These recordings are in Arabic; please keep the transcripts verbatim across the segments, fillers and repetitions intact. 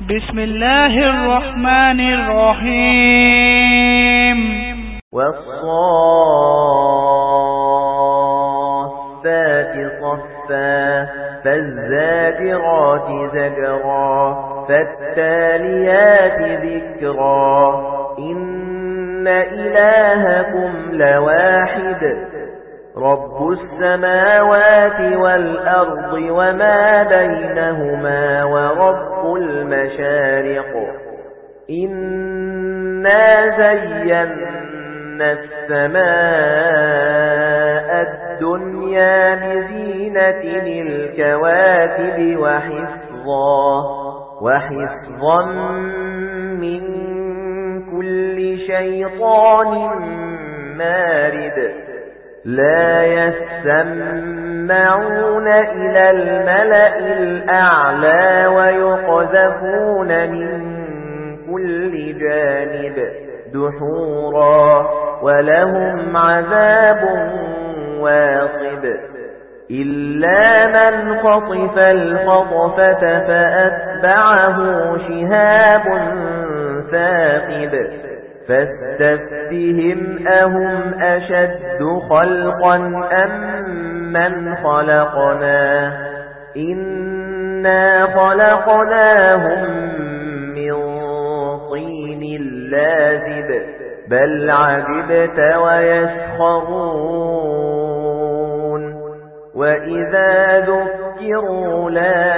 بسم الله الرحمن الرحيم والصافات صفا فالزاجرات زجرا فالتاليات ذكرا إن إلهكم لواحد رب السماوات والأرض وما بينهما ورب المشارق إنا زينا السماء الدنيا بزينة الكواكب وحفظا وحفظا من كل شيطان مارد لا يسمعون إلى الملأ الأعلى ويقذفون من كل جانب دحورا ولهم عذاب واصب إلا من خطف الخطفة فأتبعه شهاب ثاقب فاستفتهم أهم أشد خلقا أم من خلقنا إنا خلقناهم من طين لازب بل عجبت ويسخرون وإذا ذكروا لا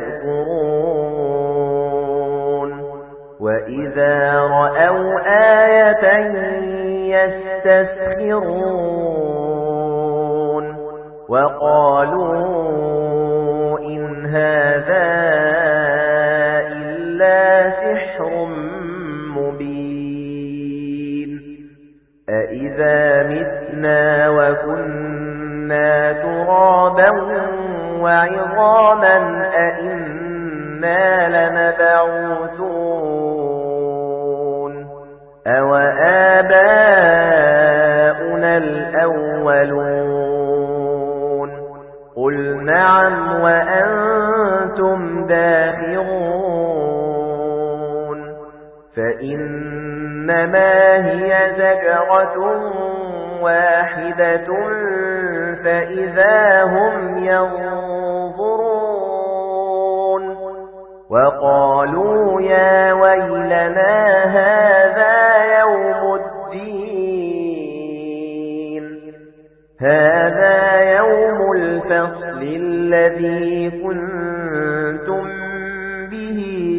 يذكرون وإذا رأوا آية يستسخرون وقالوا إن هذا إلا سحر مبين أإذا متنا وكنا ترابا وعظاما أإنا لمبعوثون أو آباؤنا الأولون قل نعم وأنتم داخرون فإنما هي زجرة واحدة فإذا هم ينظرون وقالوا يا ويلنا هذا يوم الدين هذا يوم الفصل الذي كنتم به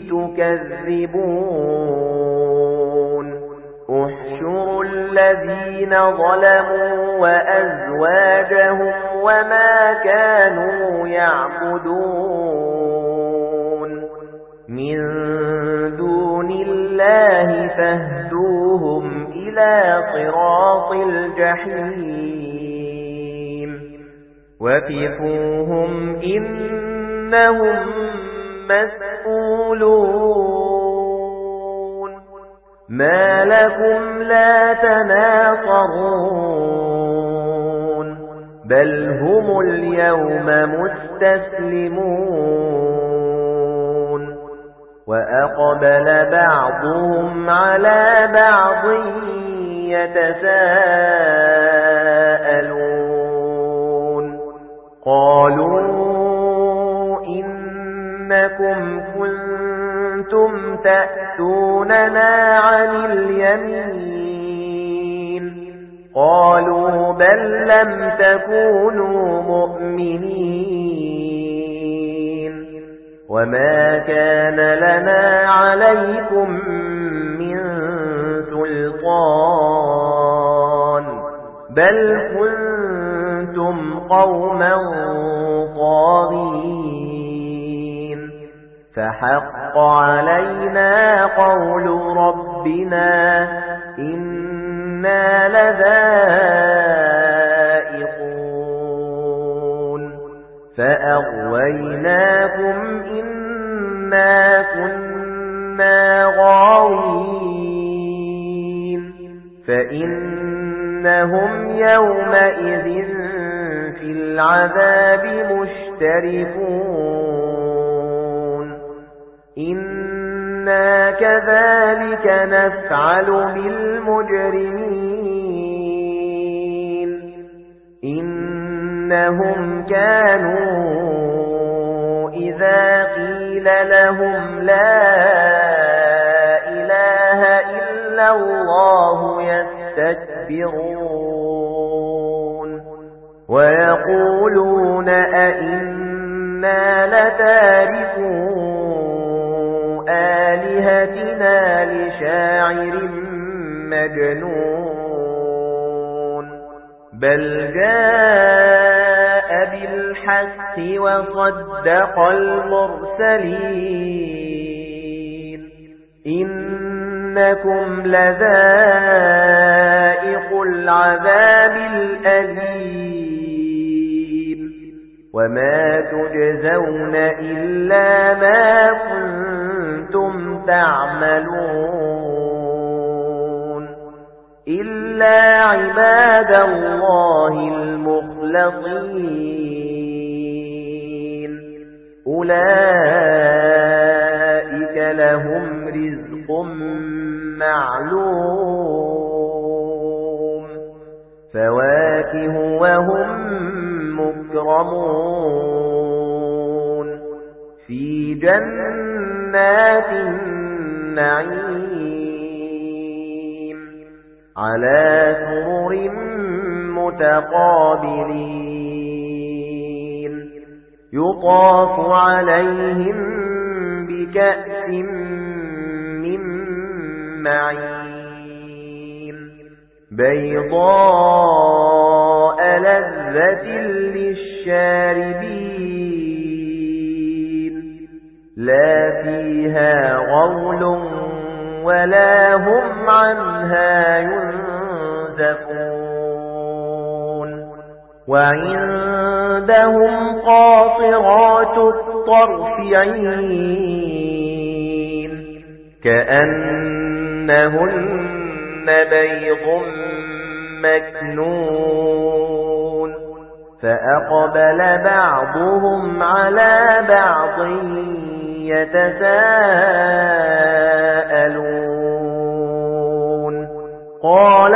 تكذبون احشروا الذين ظلموا وأزواجهم وما كانوا يعبدون من دون الله فاهدوهم إلى صراط الجحيم وقفوهم إنهم مسؤولون ما لكم لا تناصرون بل هم اليوم مستسلمون وأقبل بعضهم على بعض يتساءلون قالوا إنكم كنتم تأتوننا عن اليمين قالوا بل لم تكونوا مؤمنين وما كان لنا عليكم من سلطان بل كنتم قوما طاغين فحق علينا قول ربنا إنا لذائقون فأغويناكم إنا كنا غاوين فإنهم يومئذ في العذاب مشتركون إن إِنَّا كَذَلِكَ نَفْعَلُ بِالْمُجْرِمِينَ إِنَّهُمْ كَانُوا إِذَا قِيلَ لَهُمْ لَا إِلَٰهَ إِلَّا اللَّهُ يَسْتَكْبِرُونَ وَيَقُولُونَ أَئِنَّا لَتَارِكُو آلِهَتِنَا لِشَاعِرٍ مَجْنُونٍ بَلْ جَاءَ بِالْحَقِّ وَصَدَّقَ الْمُرْسَلِينَ إِنَّكُمْ لَذَائِقُو الْعَذَابِ الْأَلِيمِ وَمَا تُجْزَوْنَ إِلَّا مَا كُنتُمْ تَعْمَلُونَ إِلَّا عِبَادَ اللَّهِ الْمُخْلَصِينَ أُولَئِكَ لَهُمْ رِزْقٌ مَّعْلُومٌ فَوَاكِهُ وَهُمْ مُكْرَمُونَ فِي جَنَّاتِ النَّعِيمِ عَلَى سُرُرٍ مُتَقَابِلِينَ يُطَافُ عَلَيْهِمْ بِكَأْسٍ مِّن مَّعِينٍ بَيْضَاءَ لَذَّةٍ لِّلشَّارِبِينَ لَا فِيهَا غَوْلٌ وَلَا هُمْ عَنْهَا يُنزَفُونَ وَعِندَهُمْ قَاصِرَاتُ الطَّرْفِ عِينٌ كَأَنَّهُنَّ بَيْضٌ مَّكْنُونٌ فَأَقْبَلَ بَعْضُهُمْ عَلَى بَعْضٍ يَتَسَاءَلُونَ قَالَ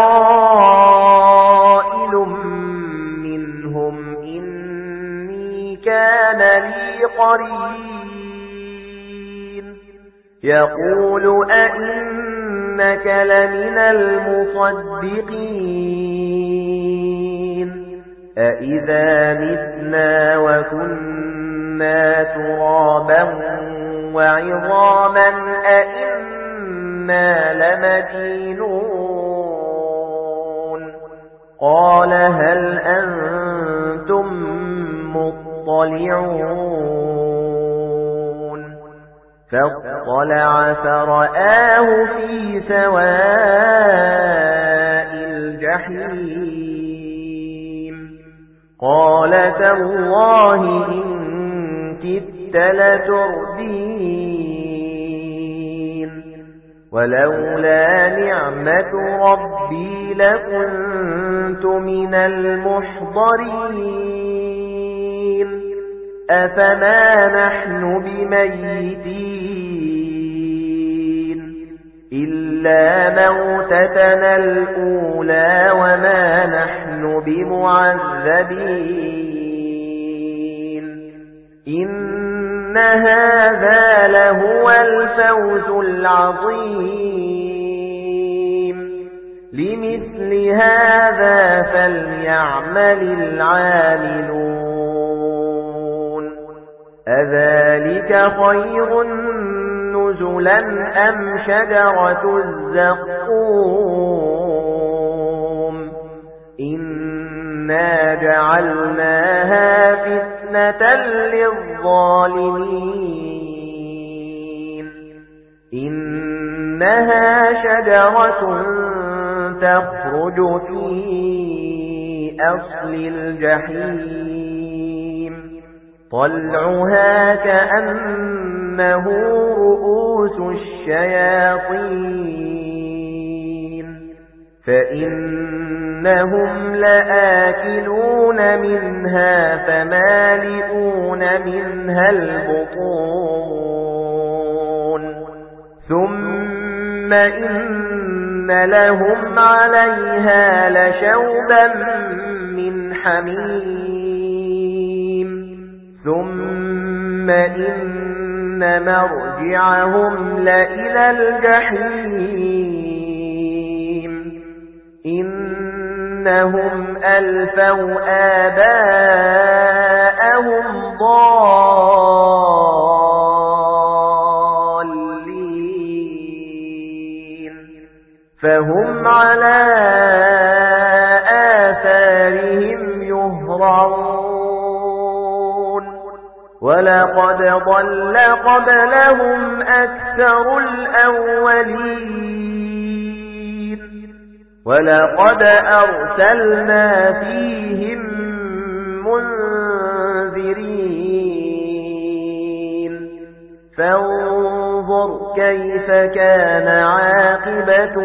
قَائِلٌ مِّنْهُمْ إِنِّي كَانَ لِي قَرِينٌ يَقُولُ أَإِنَّكَ لَمِنَ الْمُصَدِّقِينَ أَإِذَا مِتْنَا وَكُنَّا تُرَابًا وَعِظَامًا أَإِنَّا لَمَدِينُونَ قَالَ هَلْ أَنْتُمْ مُطَّلِعُونَ فَاطَّلَعَ فَرَآهُ فِي سَوَاءِ الْجَحِيمِ قَالَ تَاللَّهِ إِن كِدتَّ لَتُرْدِينِ وَلَوْلَا نِعْمَةُ رَبِّي لَكُنتُ مِنَ الْمُحْضَرِينَ أَفَمَا نَحْنُ بِمَيِّتِينَ إِلَّا مَوْتَتَنَا الْأُولَى وَمَا نَحْنُ بِمُعَذَّبِينَ إِنَّ هَذَا لَهُوَ الْفَوْزُ الْعَظِيمُ لِمِثْلِ هَذَا فَلْيَعْمَلِ الْعَامِلُونَ أَذَلِكَ خَيْرٌ نُزُلًا أَمْ شَجَرَةُ الزَّقُّومِ إِنَّا جَعَلْنَاهَا فِتْنَةً لِلظَّالِمِينَ إِنَّهَا شَجَرَةٌ تَخْرُجُ فِي أَصْلِ الْجَحِيمِ طَلْعُهَا كَأَنَّهُ رُءُوسُ الشَّيَاطِينِ فَإِنَّهُمْ لَآكِلُونَ مِنْهَا فَمَالِئُونَ مِنْهَا الْبُطُونَ ثم إن لهم عليها لشوبا من حميم ثم إن مرجعهم لإلى الجحيم إنهم ألفوا آباءهم ضالين فهم على آثارهم يهرعون ولقد ضل قبلهم أكثر الأولين ولقد أرسلنا فيهم منذرين فانظر كيف كان عاقبة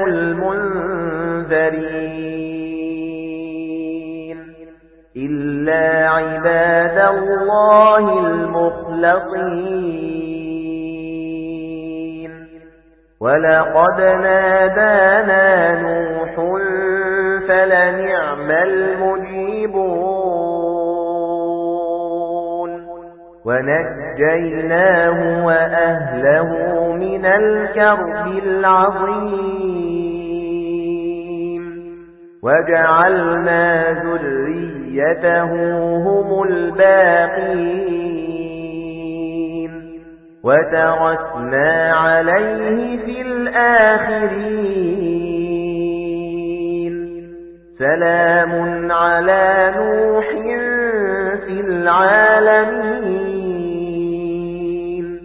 المنذرين إلا عباد الله المخلصين ولقد نادانا نوح فلنعم المجيبون ونجيناه وأهله من الكرب العظيم وجعلنا ذريته هم الباقين وتركنا عليه في الآخرين سلام على نوح في العالمين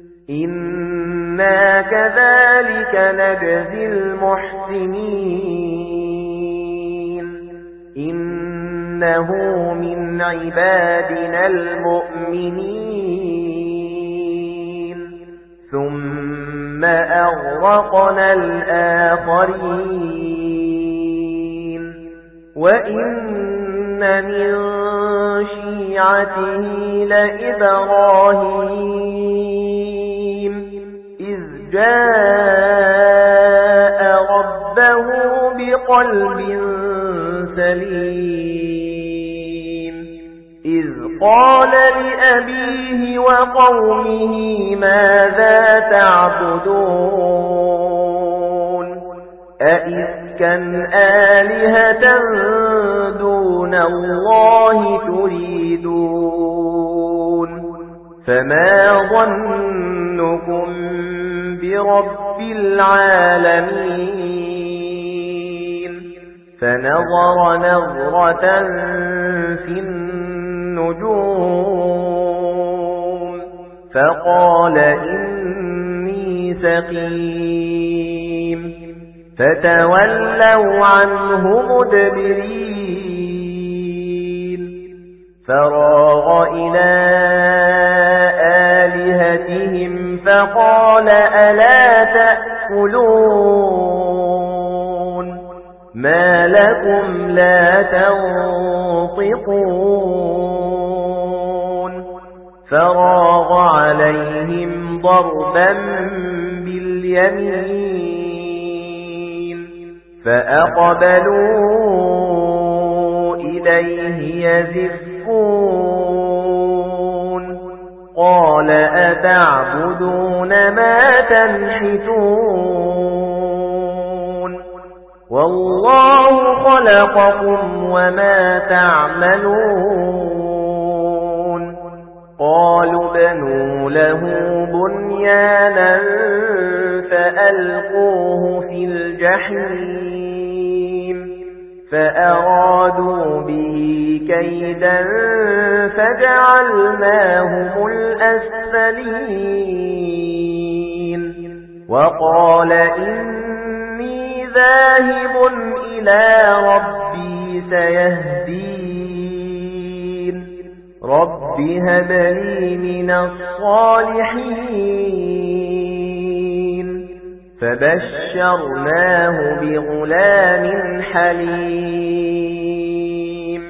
إنا كذلك نجزي المحسنين إنه من عبادنا المؤمنين ثم أغرقنا الآخرين وإن من شيعته لإبراهيم إذ جاء ربه بقلب سليم إذ قال لأبيه وقومه ماذا تعبدون أئفكا آلهة دون الله تريدون فما ظنكم برب العالمين فنظر نظرة في النجوم فقال إني سقيم فتولوا عنه مدبرين فراغ إلى آلهتهم فقال ألا تأكلون ما لكم لا تنطقون فراغ عليهم ضربا باليمين فأقبلوا إليه يزفون قال أتعبدون ما تنحتون والله خلقكم وما تعملون قالوا بنوا له بنيانا فألقوه في الجحيم فأرادوا به كيدا فجعلناهم الأسفلين وقال إني ذاهب إلى ربي سيهدين رب هب لي من الصالحين فبشرناه بغلام حليم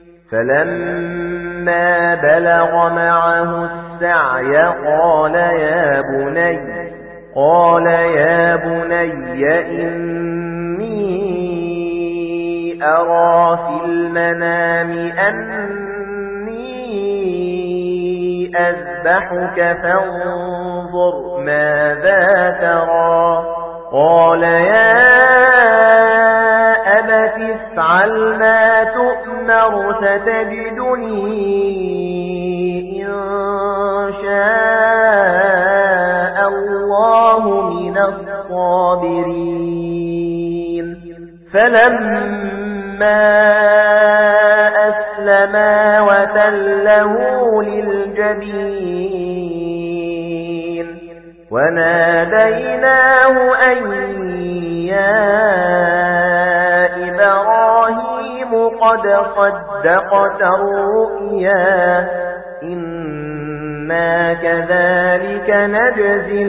فلما بلغ معه السعي قال يا بني قال يا بني إني أرى في المنام أني أذبحك فانظر ماذا ترى قال يا أبت افعل ما تؤمر ستجدني إن شاء الله من الصابرين فلما أسلما وتله للجبين وناديناه أن يا إبراهيم قد صدقت الرؤيا إنا كذلك نجزي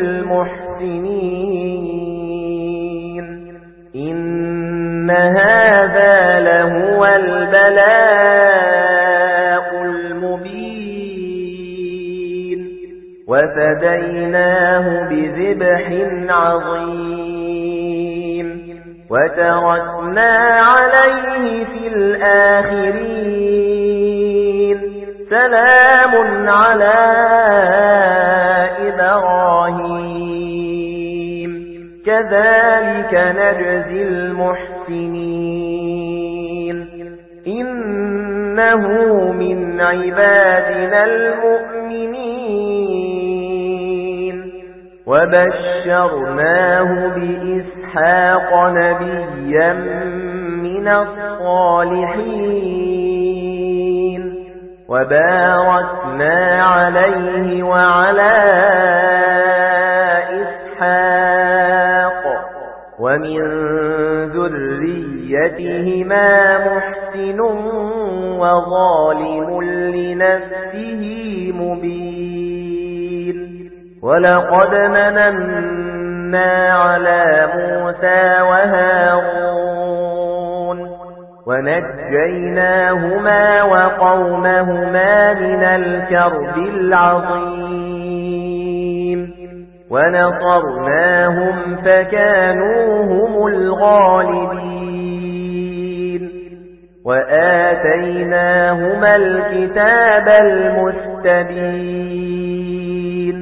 المحسنين إن هذا لهو البلاء المبين وفديناه بذبح عظيم وتركنا عليه في الآخرين سلام على إبراهيم كذلك نجزي المحسنين إنه من عبادنا المؤمنين وبشرناه بإسحاق نبيا من الصالحين وباركنا عليه وعلى إسحاق ومن ذريتهما محسن وظالم لنفسه مبين ولقد مننا على موسى وهارون ونجيناهما وقومهما من الكرب العظيم ونصرناهم فكانوا هم الغالبين وآتيناهما الكتاب المستبين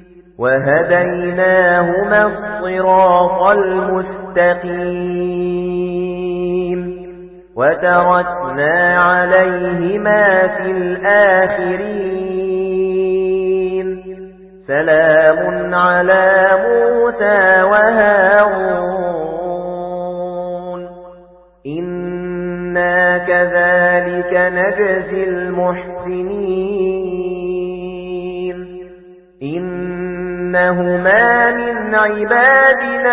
وهديناهما الصراط المستقيم وتركنا عليهما في الآخرين سلام على موسى وهارون إنا كذلك نجزي المحسنين إنهما من عبادنا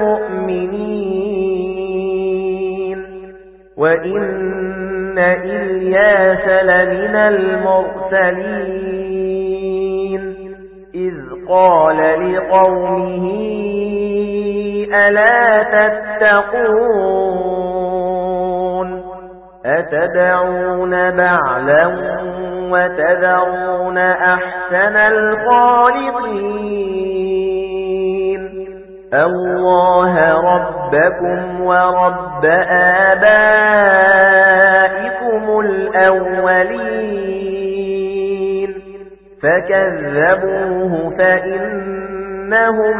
المؤمنين وإن إلياس لمن المرسلين إذ قال لقومه ألا تتقون أتدعون بعلا وتذرون أحسن الخالقين الله ربكم ورب آبائكم الأولين فكذبوه فإنهم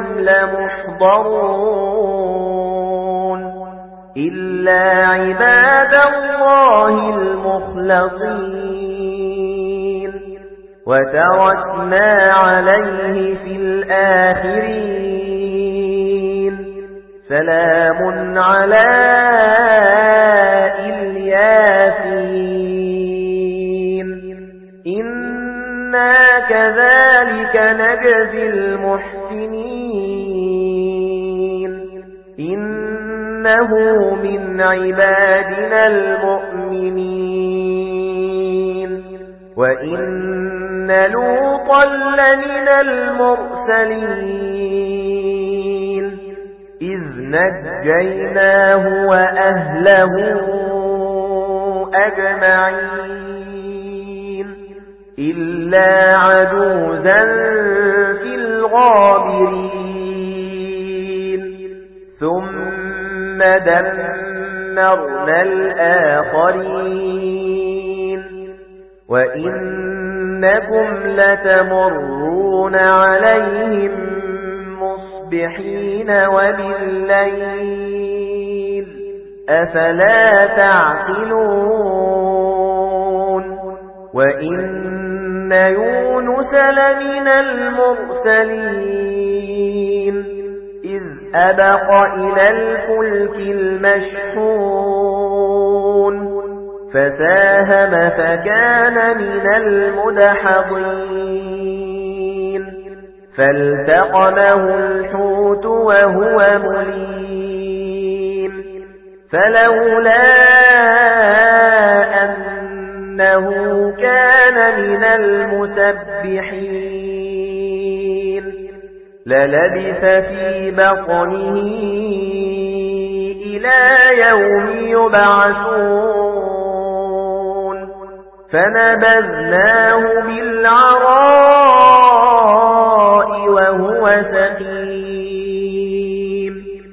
لمحضرون إلا عباد الله المخلصين وتركنا عليه في الآخرين سلام على الياسين إنا كذلك نجزي المحسنين إنه من عبادنا المؤمنين وإن لوطا لمن المرسلين إذ نجيناه وأهله أجمعين إلا عجوزا في الغابرين ثم دمرنا الآخرين وإنكم لتمرون عليهم مصبحين وبالليل أفلا تعقلون وإن يونس لمن المرسلين إذ أبق إلى الفلك المشحون فساهم فكان من المدحضين فالتقمه الحوت وهو مليم فلولا أنه كان من المسبحين للبث في بطنه إلى يوم يبعثون فنبذناه بالعراء وهو سقيم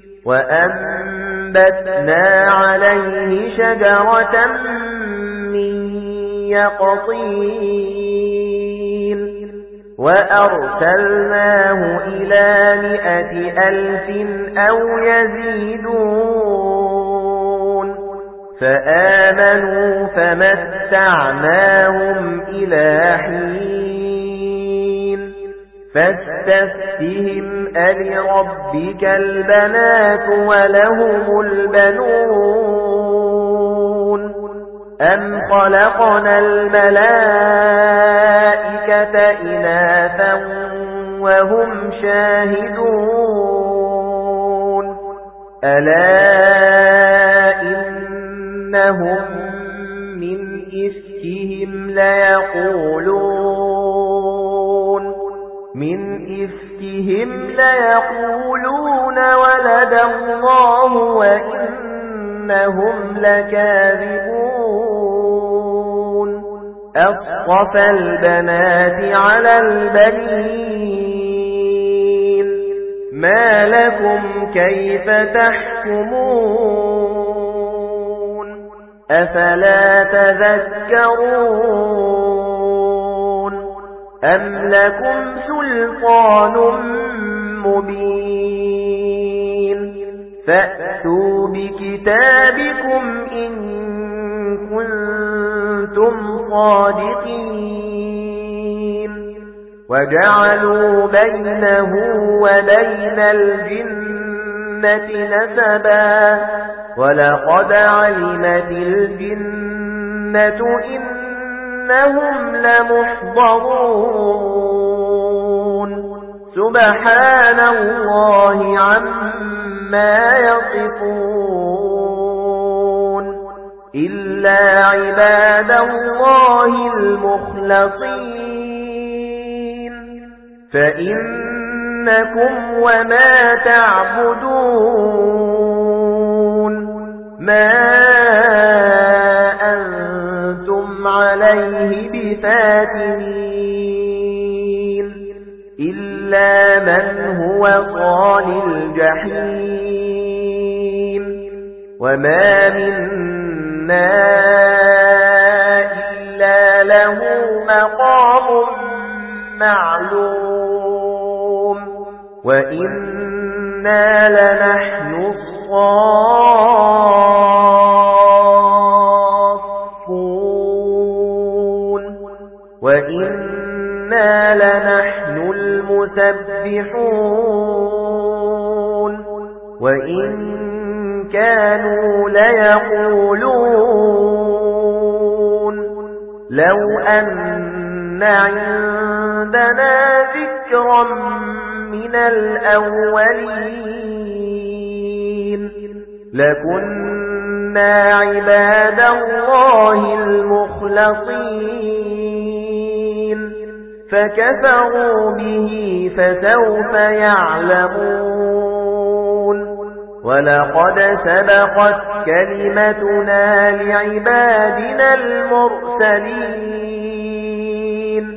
وأنبتنا عليه شجرة من يقطين وأرسلناه إلى مئة ألف أو يزيدون فآمنوا فمتعناهم إلى حين فاستفتهم ألربك البنات ولهم البنون أم خلقنا الملائكة إناثا وهم شاهدون ألا إنهم من إفكهم ليقولون من إفكهم ليقولون ولد الله وإنهم لكاذبون أصطفى البنات على البنين ما لكم كيف تحكمون أفلا تذكرون أم لكم سلطان مبين فأتوا بكتابكم إن كنتم صادقين وجعلوا بينه وبين الجنة نسبا ولقد علمت الجنة إنهم لمحضرون سبحان الله عما يصفون إلا عباد الله المخلصين فإنكم وما تعبدون ما أنتم عليه بفاتنين إلا من هو صال الجحيم وما منا إلا له مقام معلوم وإنا لنحن الصافون وإنا لنحن المسبحون وإن كانوا ليقولون لو أن عندنا ذكرا من الأولين لكنا عباد الله المخلصين فكفروا به فسوف يعلمون ولقد سبقت كلمتنا لعبادنا المرسلين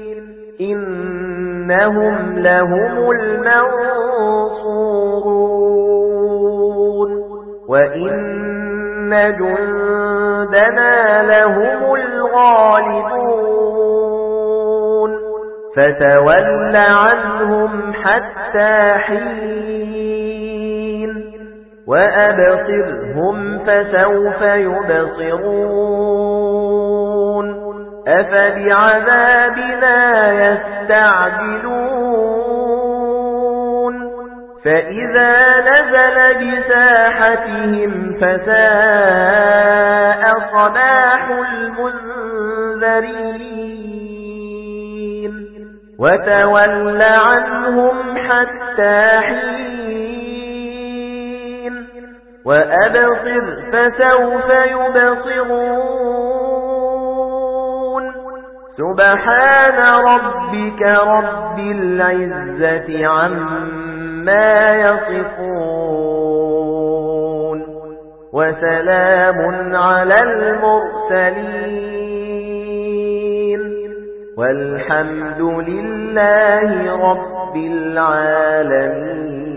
إنهم لهم المنصورون وَإِنَّ جُندَنَا لَهُمُ الْغَالِبُونَ فَتَوَلَّ عَنْهُمْ حَتَّى حِينٍ وَأَبْصِرْهُمْ فَسَوْفَ يُبْصِرُونَ أَفَبِعَذَابِنَا يَسْتَعْجِلُونَ فَإِذَا نَزَلَ بِسَاحَتِهِمْ فَسَاءَ صَبَاحُ الْمُنذَرِينَ وَتَوَلَّ عَنْهُمْ حَتَّى حِينٍ وَأَبْصِرْ فَسَوْفَ يُبْصِرُونَ سُبْحَانَ رَبِّكَ رَبِّ الْعِزَّةِ عَمَّا يَصِفُونَ وَسَلَامٌ عَلَى الْمُرْسَلِينَ وَالْحَمْدُ لِلَّهِ رَبِّ الْعَالَمِينَ.